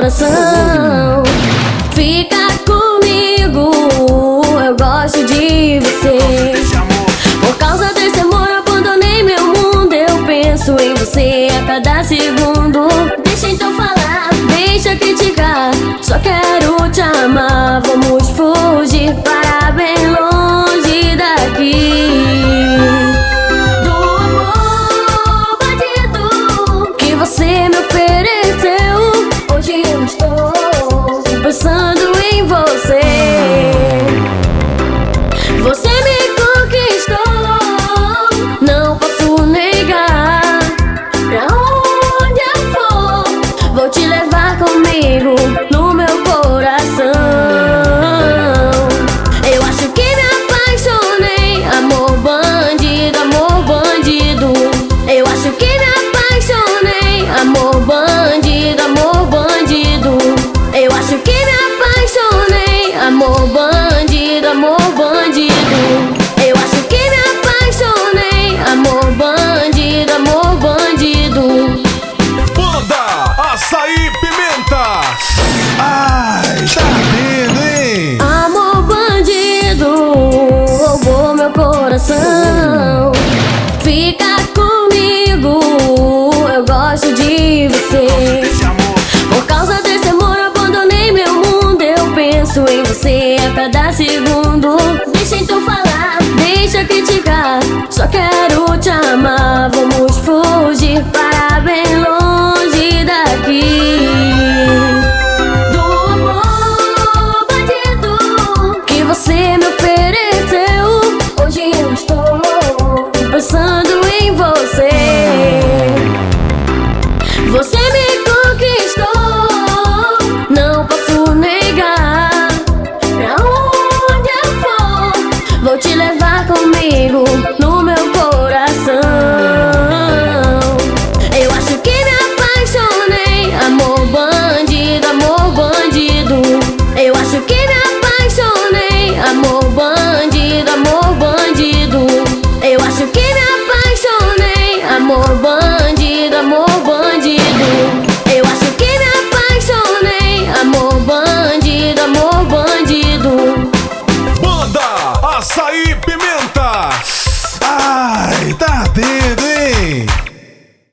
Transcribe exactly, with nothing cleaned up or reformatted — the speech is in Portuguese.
coração. Fica comigo, eu gosto de você. Por causa desse amor eu abandonei meu mundo. Eu penso em você a cada segundo. Deixa então falar, deixa criticar, só quero te amar.